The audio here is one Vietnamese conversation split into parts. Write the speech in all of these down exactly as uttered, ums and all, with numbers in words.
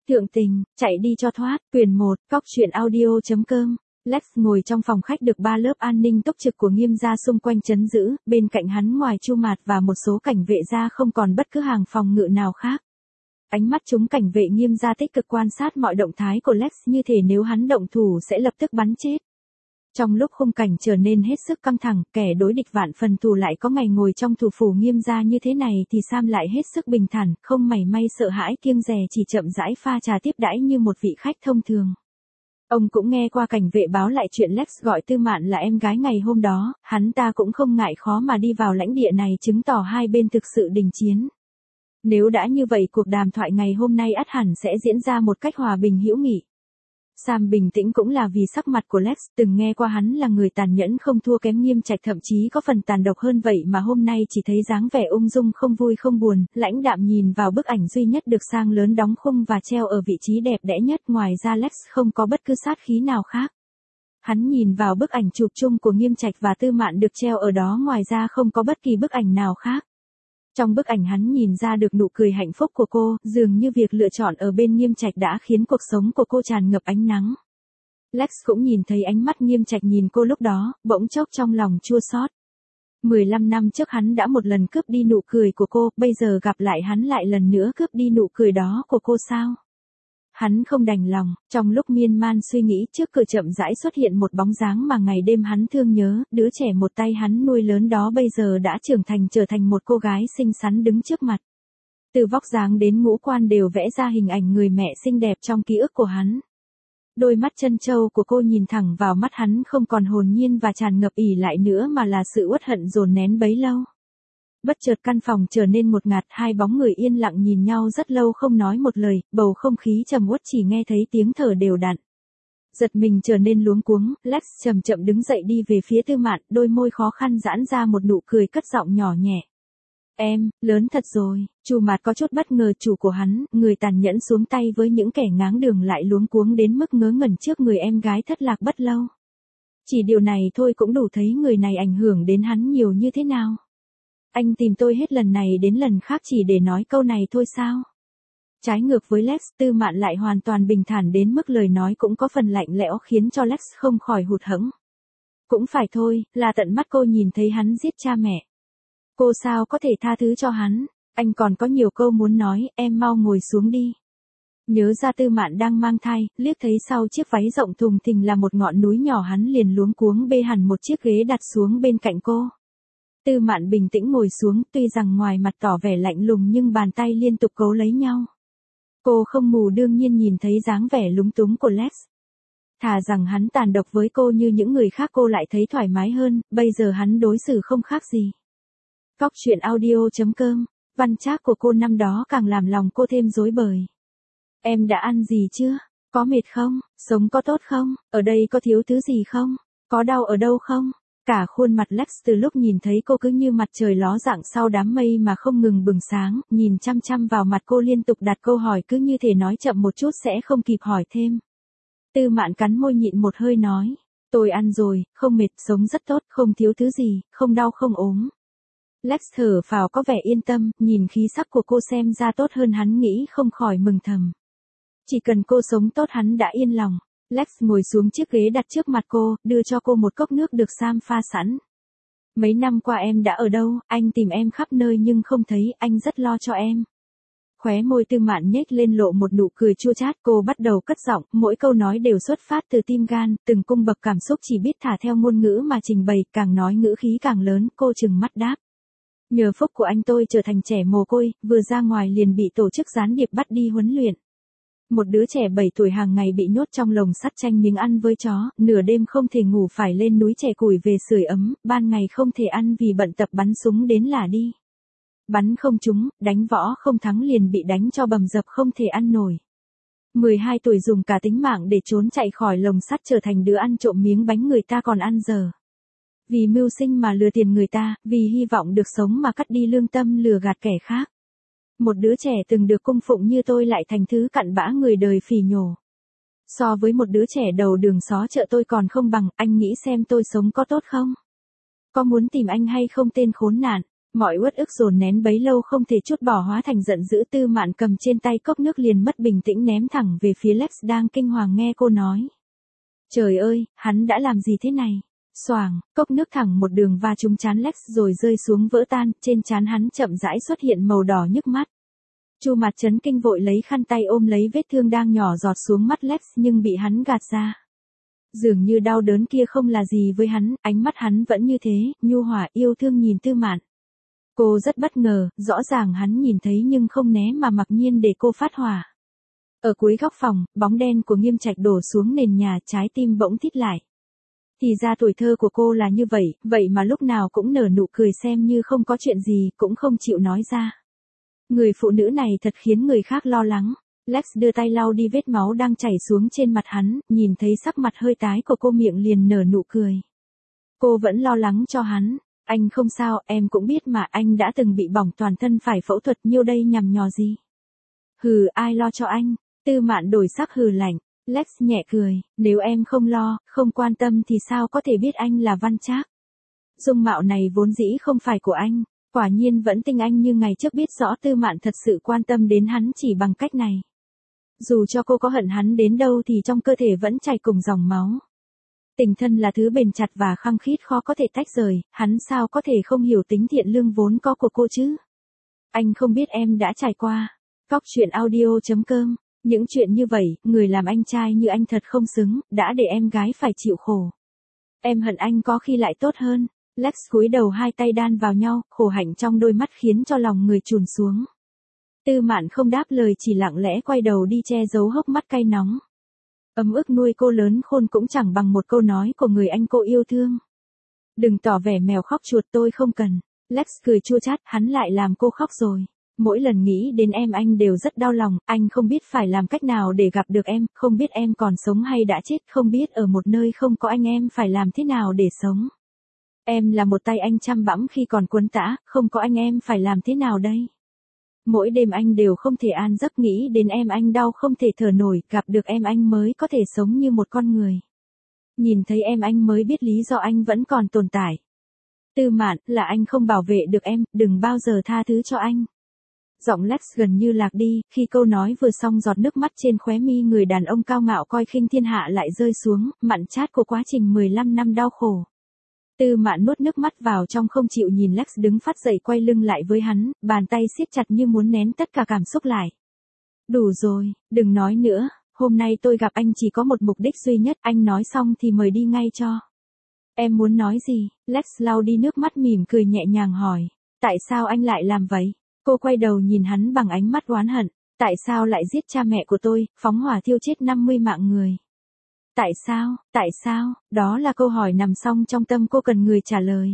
Thượng tình, chạy đi cho thoát, quyển một, cóc truyện audio.com. Lex ngồi trong phòng khách được ba lớp an ninh túc trực của Nghiêm gia xung quanh trấn giữ, bên cạnh hắn ngoài Chu Mạt và một số cảnh vệ gia không còn bất cứ hàng phòng ngự nào khác. Ánh mắt chúng cảnh vệ Nghiêm gia tích cực quan sát mọi động thái của Lex, như thể nếu hắn động thủ sẽ lập tức bắn chết. Trong lúc khung cảnh trở nên hết sức căng thẳng, kẻ đối địch vạn phần thù lại có ngày ngồi trong thủ phủ Nghiêm gia như thế này thì Sam lại hết sức bình thản, không mảy may sợ hãi kiêng dè, chỉ chậm rãi pha trà tiếp đãi như một vị khách thông thường. Ông cũng nghe qua cảnh vệ báo lại chuyện Lex gọi Tư Mạn là em gái ngày hôm đó, hắn ta cũng không ngại khó mà đi vào lãnh địa này, chứng tỏ hai bên thực sự đình chiến. Nếu đã như vậy, cuộc đàm thoại ngày hôm nay ắt hẳn sẽ diễn ra một cách hòa bình hữu nghị. Sam bình tĩnh cũng là vì sắc mặt của Lex, từng nghe qua hắn là người tàn nhẫn không thua kém Nghiêm Trạch, thậm chí có phần tàn độc hơn vậy mà hôm nay chỉ thấy dáng vẻ ung dung không vui không buồn, lãnh đạm nhìn vào bức ảnh duy nhất được sang lớn đóng khung và treo ở vị trí đẹp đẽ nhất, ngoài ra Lex không có bất cứ sát khí nào khác. Hắn nhìn vào bức ảnh chụp chung của Nghiêm Trạch và Tư Mạn được treo ở đó, ngoài ra không có bất kỳ bức ảnh nào khác. Trong bức ảnh hắn nhìn ra được nụ cười hạnh phúc của cô, dường như việc lựa chọn ở bên Nghiêm Trạch đã khiến cuộc sống của cô tràn ngập ánh nắng. Lex cũng nhìn thấy ánh mắt Nghiêm Trạch nhìn cô lúc đó, bỗng chốc trong lòng chua xót. mười lăm năm trước hắn đã một lần cướp đi nụ cười của cô, bây giờ gặp lại hắn lại lần nữa cướp đi nụ cười đó của cô sao? Hắn không đành lòng, trong lúc miên man suy nghĩ, trước cửa chậm rãi xuất hiện một bóng dáng mà ngày đêm hắn thương nhớ, đứa trẻ một tay hắn nuôi lớn đó bây giờ đã trưởng thành, trở thành một cô gái xinh xắn đứng trước mặt. Từ vóc dáng đến ngũ quan đều vẽ ra hình ảnh người mẹ xinh đẹp trong ký ức của hắn. Đôi mắt chân châu của cô nhìn thẳng vào mắt hắn, không còn hồn nhiên và tràn ngập ỷ lại nữa mà là sự uất hận dồn nén bấy lâu. Bất chợt căn phòng trở nên một ngạt, hai bóng người yên lặng nhìn nhau rất lâu không nói một lời, bầu không khí trầm uất, chỉ nghe thấy tiếng thở đều đặn. Giật mình trở nên luống cuống, Lex chậm chậm đứng dậy đi về phía Tư Mạn, đôi môi khó khăn giãn ra một nụ cười, cất giọng nhỏ nhẹ. Em, lớn thật rồi. Chu Mạt có chút bất ngờ, chủ của hắn, người tàn nhẫn xuống tay với những kẻ ngáng đường, lại luống cuống đến mức ngớ ngẩn trước người em gái thất lạc bất lâu. Chỉ điều này thôi cũng đủ thấy người này ảnh hưởng đến hắn nhiều như thế nào. Anh tìm tôi hết lần này đến lần khác chỉ để nói câu này thôi sao? Trái ngược với Lex, Tư Mạn lại hoàn toàn bình thản đến mức lời nói cũng có phần lạnh lẽo, khiến cho Lex không khỏi hụt hẫng. Cũng phải thôi, là tận mắt cô nhìn thấy hắn giết cha mẹ. Cô sao có thể tha thứ cho hắn? Anh còn có nhiều câu muốn nói, em mau ngồi xuống đi. Nhớ ra Tư Mạn đang mang thai, liếc thấy sau chiếc váy rộng thùng thình là một ngọn núi nhỏ, hắn liền luống cuống bê hẳn một chiếc ghế đặt xuống bên cạnh cô. Tư Mạn bình tĩnh ngồi xuống, tuy rằng ngoài mặt tỏ vẻ lạnh lùng nhưng bàn tay liên tục cố lấy nhau. Cô không mù đương nhiên nhìn thấy dáng vẻ lúng túng của Lex. Thà rằng hắn tàn độc với cô như những người khác, cô lại thấy thoải mái hơn, bây giờ hắn đối xử không khác gì. Cóc truyện audio.com, văn trác của cô năm đó càng làm lòng cô thêm rối bời. Em đã ăn gì chưa? Có mệt không? Sống có tốt không? Ở đây có thiếu thứ gì không? Có đau ở đâu không? Cả khuôn mặt Lex từ lúc nhìn thấy cô cứ như mặt trời ló dạng sau đám mây mà không ngừng bừng sáng, nhìn chăm chăm vào mặt cô, liên tục đặt câu hỏi, cứ như thể nói chậm một chút sẽ không kịp hỏi thêm. Tư Mạn cắn môi nhịn một hơi nói, tôi ăn rồi, không mệt, sống rất tốt, không thiếu thứ gì, không đau không ốm. Lex thở phào có vẻ yên tâm, nhìn khí sắc của cô xem ra tốt hơn hắn nghĩ, không khỏi mừng thầm. Chỉ cần cô sống tốt hắn đã yên lòng. Lex ngồi xuống chiếc ghế đặt trước mặt cô, đưa cho cô một cốc nước được Sam pha sẵn. Mấy năm qua em đã ở đâu? Anh tìm em khắp nơi nhưng không thấy, anh rất lo cho em. Khóe môi Tư Mạn nhếch lên lộ một nụ cười chua chát, cô bắt đầu cất giọng, mỗi câu nói đều xuất phát từ tim gan, từng cung bậc cảm xúc chỉ biết thả theo ngôn ngữ mà trình bày, càng nói ngữ khí càng lớn, cô trừng mắt đáp. Nhờ phúc của anh tôi trở thành trẻ mồ côi, vừa ra ngoài liền bị tổ chức gián điệp bắt đi huấn luyện. Một đứa trẻ bảy tuổi hàng ngày bị nhốt trong lồng sắt tranh miếng ăn với chó, nửa đêm không thể ngủ phải lên núi chẻ củi về sưởi ấm, ban ngày không thể ăn vì bận tập bắn súng đến lả đi. Bắn không trúng, đánh võ không thắng liền bị đánh cho bầm dập không thể ăn nổi. mười hai tuổi dùng cả tính mạng để trốn chạy khỏi lồng sắt, trở thành đứa ăn trộm miếng bánh người ta còn ăn dở. Vì mưu sinh mà lừa tiền người ta, vì hy vọng được sống mà cắt đi lương tâm lừa gạt kẻ khác. Một đứa trẻ từng được cung phụng như tôi lại thành thứ cặn bã người đời phỉ nhổ. So với một đứa trẻ đầu đường xó chợ tôi còn không bằng, anh nghĩ xem tôi sống có tốt không? Có muốn tìm anh hay không tên khốn nạn? Mọi uất ức dồn nén bấy lâu không thể trút bỏ hóa thành giận dữ. Tư Mạn cầm trên tay cốc nước liền mất bình tĩnh ném thẳng về phía Lex đang kinh hoàng nghe cô nói. Trời ơi, hắn đã làm gì thế này? Xoàng, cốc nước thẳng một đường va trúng trán Lex rồi rơi xuống vỡ tan, trên trán hắn chậm rãi xuất hiện màu đỏ nhức mắt. Chu Mạt chấn kinh vội lấy khăn tay ôm lấy vết thương đang nhỏ giọt xuống mắt Lex nhưng bị hắn gạt ra. Dường như đau đớn kia không là gì với hắn, ánh mắt hắn vẫn như thế, nhu hòa yêu thương nhìn Tư Mạn. Cô rất bất ngờ, rõ ràng hắn nhìn thấy nhưng không né mà mặc nhiên để cô phát hỏa. Ở cuối góc phòng, bóng đen của Nghiêm Trạch đổ xuống nền nhà, trái tim bỗng thít lại. Thì ra tuổi thơ của cô là như vậy, vậy mà lúc nào cũng nở nụ cười xem như không có chuyện gì, cũng không chịu nói ra. Người phụ nữ này thật khiến người khác lo lắng. Lex đưa tay lau đi vết máu đang chảy xuống trên mặt hắn, nhìn thấy sắc mặt hơi tái của cô miệng liền nở nụ cười. Cô vẫn lo lắng cho hắn. Anh không sao, em cũng biết mà, anh đã từng bị bỏng toàn thân phải phẫu thuật, nhiêu đây nhằm nhò gì. Hừ, ai lo cho anh? Tư Mạn đổi sắc hừ lạnh. Lex nhẹ cười, nếu em không lo, không quan tâm thì sao có thể biết anh là Văn Trác. Dung mạo này vốn dĩ không phải của anh, quả nhiên vẫn tinh anh như ngày trước biết rõ Tư Mạn thật sự quan tâm đến hắn chỉ bằng cách này. Dù cho cô có hận hắn đến đâu thì trong cơ thể vẫn chảy cùng dòng máu. Tình thân là thứ bền chặt và khăng khít khó có thể tách rời, hắn sao có thể không hiểu tính thiện lương vốn có của cô chứ? Anh không biết em đã trải qua. Cóc truyện audio chấm com. Những chuyện như vậy, người làm anh trai như anh thật không xứng, đã để em gái phải chịu khổ. Em hận anh có khi lại tốt hơn. Lex cúi đầu hai tay đan vào nhau, khổ hạnh trong đôi mắt khiến cho lòng người trùn xuống. Tư Mạn không đáp lời chỉ lặng lẽ quay đầu đi che giấu hốc mắt cay nóng. Ấm ức nuôi cô lớn khôn cũng chẳng bằng một câu nói của người anh cô yêu thương. Đừng tỏ vẻ mèo khóc chuột, tôi không cần. Lex cười chua chát, hắn lại làm cô khóc rồi. Mỗi lần nghĩ đến em anh đều rất đau lòng, anh không biết phải làm cách nào để gặp được em, không biết em còn sống hay đã chết, không biết ở một nơi không có anh em phải làm thế nào để sống. Em là một tay anh chăm bẵm khi còn quấn tã, không có anh em phải làm thế nào đây? Mỗi đêm anh đều không thể an giấc, nghĩ đến em anh đau không thể thở nổi, gặp được em anh mới có thể sống như một con người. Nhìn thấy em anh mới biết lý do anh vẫn còn tồn tại. Tư Mạn, là anh không bảo vệ được em, đừng bao giờ tha thứ cho anh. Giọng Lex gần như lạc đi, khi câu nói vừa xong giọt nước mắt trên khóe mi người đàn ông cao ngạo coi khinh thiên hạ lại rơi xuống, mặn chát của quá trình mười lăm năm đau khổ. Tư Mạn nuốt nước mắt vào trong không chịu nhìn Lex đứng phát dậy quay lưng lại với hắn, bàn tay siết chặt như muốn nén tất cả cảm xúc lại. Đủ rồi, đừng nói nữa, hôm nay tôi gặp anh chỉ có một mục đích duy nhất, anh nói xong thì mời đi ngay cho. Em muốn nói gì? Lex lau đi nước mắt mỉm cười nhẹ nhàng hỏi. Tại sao anh lại làm vậy? Cô quay đầu nhìn hắn bằng ánh mắt oán hận. Tại sao lại giết cha mẹ của tôi, phóng hỏa thiêu chết năm mươi mạng người? Tại sao, tại sao, đó là câu hỏi nằm song trong tâm cô cần người trả lời.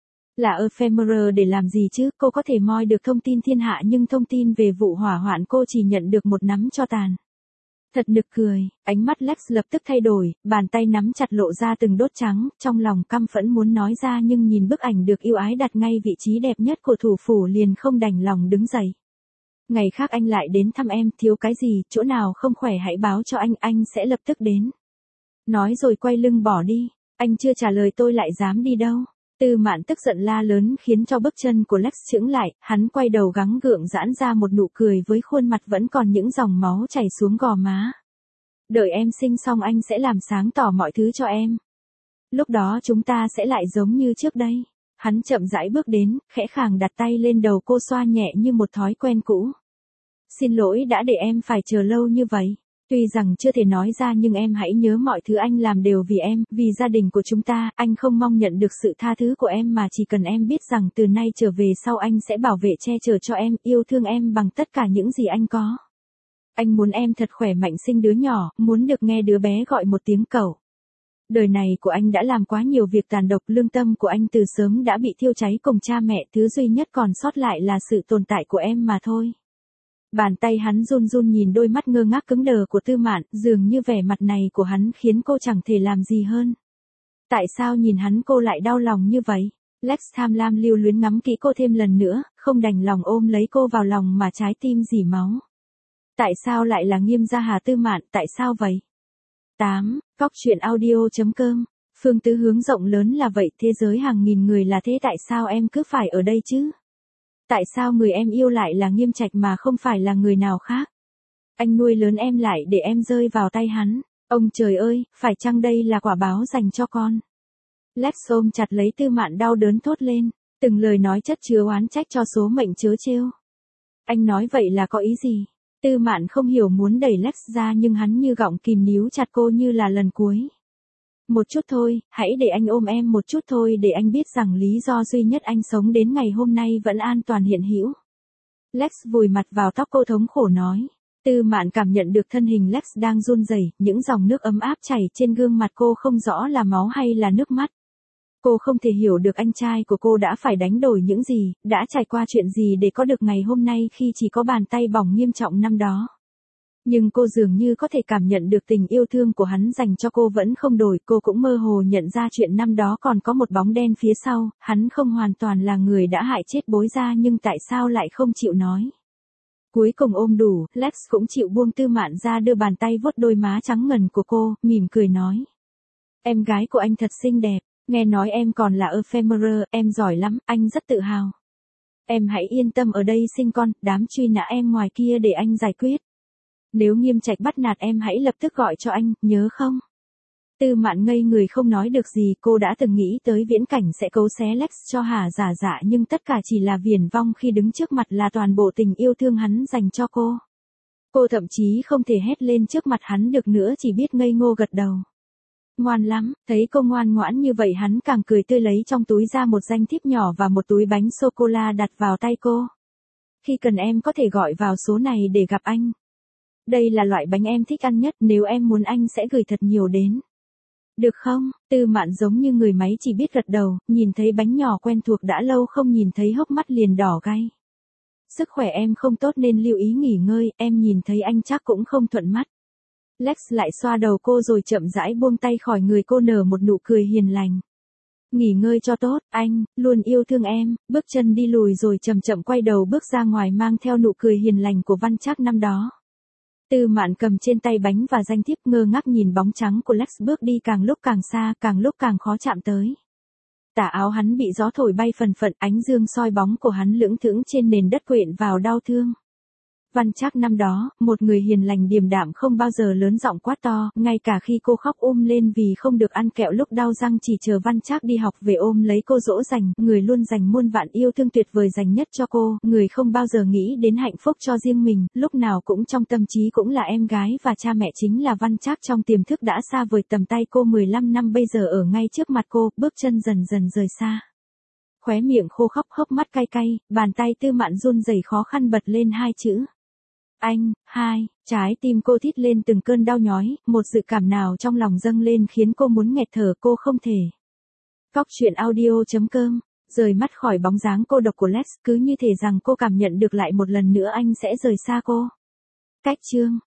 Là ephemeral để làm gì chứ, cô có thể moi được thông tin thiên hạ nhưng thông tin về vụ hỏa hoạn cô chỉ nhận được một nắm tro tàn. Thật nực cười, ánh mắt Lex lập tức thay đổi, bàn tay nắm chặt lộ ra từng đốt trắng, trong lòng căm phẫn muốn nói ra nhưng nhìn bức ảnh được yêu ái đặt ngay vị trí đẹp nhất của thủ phủ liền không đành lòng đứng dậy. Ngày khác anh lại đến thăm em, thiếu cái gì, chỗ nào không khỏe hãy báo cho anh, anh sẽ lập tức đến. Nói rồi quay lưng bỏ đi, anh chưa trả lời tôi lại dám đi đâu. Tư Mạn tức giận la lớn khiến cho bước chân của Lex chững lại, hắn quay đầu gắng gượng giãn ra một nụ cười với khuôn mặt vẫn còn những dòng máu chảy xuống gò má. Đợi em sinh xong anh sẽ làm sáng tỏ mọi thứ cho em. Lúc đó chúng ta sẽ lại giống như trước đây. Hắn chậm rãi bước đến, khẽ khàng đặt tay lên đầu cô xoa nhẹ như một thói quen cũ. Xin lỗi đã để em phải chờ lâu như vậy. Tuy rằng chưa thể nói ra nhưng em hãy nhớ mọi thứ anh làm đều vì em, vì gia đình của chúng ta, anh không mong nhận được sự tha thứ của em mà chỉ cần em biết rằng từ nay trở về sau anh sẽ bảo vệ che chở cho em, yêu thương em bằng tất cả những gì anh có. Anh muốn em thật khỏe mạnh sinh đứa nhỏ, muốn được nghe đứa bé gọi một tiếng cẩu. Đời này của anh đã làm quá nhiều việc tàn độc, lương tâm của anh từ sớm đã bị thiêu cháy cùng cha mẹ, thứ duy nhất còn sót lại là sự tồn tại của em mà thôi. Bàn tay hắn run run nhìn đôi mắt ngơ ngác cứng đờ của Tư Mạn, dường như vẻ mặt này của hắn khiến cô chẳng thể làm gì hơn. Tại sao nhìn hắn cô lại đau lòng như vậy? Lex tham lam lưu luyến ngắm kỹ cô thêm lần nữa, không đành lòng ôm lấy cô vào lòng mà trái tim rỉ máu. Tại sao lại là Nghiêm Gia Hà Tư Mạn, tại sao vậy? tám. Cóc truyện audio chấm com. Phương tứ hướng rộng lớn là vậy, thế giới hàng nghìn người là thế, tại sao em cứ phải ở đây chứ? Tại sao người em yêu lại là Nghiêm Trạch mà không phải là người nào khác? Anh nuôi lớn em lại để em rơi vào tay hắn. Ông trời ơi, phải chăng đây là quả báo dành cho con? Lex ôm chặt lấy Tư Mạn đau đớn thốt lên, từng lời nói chất chứa oán trách cho số mệnh chớ trêu. Anh nói vậy là có ý gì? Tư Mạn không hiểu muốn đẩy Lex ra nhưng hắn như gọng kìm níu chặt cô như là lần cuối. Một chút thôi, hãy để anh ôm em một chút thôi để anh biết rằng lý do duy nhất anh sống đến ngày hôm nay vẫn an toàn hiện hữu. Lex vùi mặt vào tóc cô thống khổ nói. Tư Mạn cảm nhận được thân hình Lex đang run rẩy, những dòng nước ấm áp chảy trên gương mặt cô không rõ là máu hay là nước mắt. Cô không thể hiểu được anh trai của cô đã phải đánh đổi những gì, đã trải qua chuyện gì để có được ngày hôm nay khi chỉ có bàn tay bỏng nghiêm trọng năm đó. Nhưng cô dường như có thể cảm nhận được tình yêu thương của hắn dành cho cô vẫn không đổi, cô cũng mơ hồ nhận ra chuyện năm đó còn có một bóng đen phía sau, hắn không hoàn toàn là người đã hại chết Bối Gia nhưng tại sao lại không chịu nói. Cuối cùng ôm đủ, Lex cũng chịu buông Tư Mạn ra đưa bàn tay vuốt đôi má trắng ngần của cô, mỉm cười nói. Em gái của anh thật xinh đẹp, nghe nói em còn là ephemeral, em giỏi lắm, anh rất tự hào. Em hãy yên tâm ở đây sinh con, đám truy nã em ngoài kia để anh giải quyết. Nếu Nghiêm Trạch bắt nạt em hãy lập tức gọi cho anh, nhớ không? Tư Mạn ngây người không nói được gì, cô đã từng nghĩ tới viễn cảnh sẽ cấu xé Lex cho Hà Giả Dạ nhưng tất cả chỉ là viển vong khi đứng trước mặt là toàn bộ tình yêu thương hắn dành cho cô. Cô thậm chí không thể hét lên trước mặt hắn được nữa, chỉ biết ngây ngô gật đầu. Ngoan lắm, thấy cô ngoan ngoãn như vậy hắn càng cười tươi lấy trong túi ra một danh thiếp nhỏ và một túi bánh sô-cô-la đặt vào tay cô. Khi cần em có thể gọi vào số này để gặp anh. Đây là loại bánh em thích ăn nhất, nếu em muốn anh sẽ gửi thật nhiều đến. Được không? Tư Mạn giống như người máy chỉ biết gật đầu, nhìn thấy bánh nhỏ quen thuộc đã lâu không nhìn thấy hốc mắt liền đỏ gay. Sức khỏe em không tốt nên lưu ý nghỉ ngơi, em nhìn thấy anh chắc cũng không thuận mắt. Lex lại xoa đầu cô rồi chậm rãi buông tay khỏi người cô, nở một nụ cười hiền lành. Nghỉ ngơi cho tốt, anh, luôn yêu thương em, bước chân đi lùi rồi chậm chậm quay đầu bước ra ngoài mang theo nụ cười hiền lành của Văn Trác năm đó. Tư Mạn cầm trên tay bánh và danh thiếp ngơ ngác nhìn bóng trắng của Lex bước đi càng lúc càng xa, càng lúc càng khó chạm tới. Tà áo hắn bị gió thổi bay phần phật, ánh dương soi bóng của hắn lững thững trên nền đất quện vào đau thương. Văn Trác năm đó, một người hiền lành điềm đạm không bao giờ lớn giọng quát to, ngay cả khi cô khóc um lên vì không được ăn kẹo lúc đau răng chỉ chờ Văn Trác đi học về ôm lấy cô dỗ dành, người luôn dành muôn vạn yêu thương tuyệt vời dành nhất cho cô, người không bao giờ nghĩ đến hạnh phúc cho riêng mình, lúc nào cũng trong tâm trí cũng là em gái và cha mẹ chính là Văn Trác trong tiềm thức đã xa vời tầm tay cô mười lăm năm bây giờ ở ngay trước mặt cô, bước chân dần dần rời xa. Khóe miệng khô khốc, hốc mắt cay cay, bàn tay Tư Mạn run rẩy khó khăn bật lên hai chữ. Anh, hai, trái tim cô thít lên từng cơn đau nhói, một dự cảm nào trong lòng dâng lên khiến cô muốn nghẹt thở, cô không thể. Cóc truyện audio chấm com, rời mắt khỏi bóng dáng cô độc của Lex, cứ như thể rằng cô cảm nhận được lại một lần nữa anh sẽ rời xa cô. Cách chương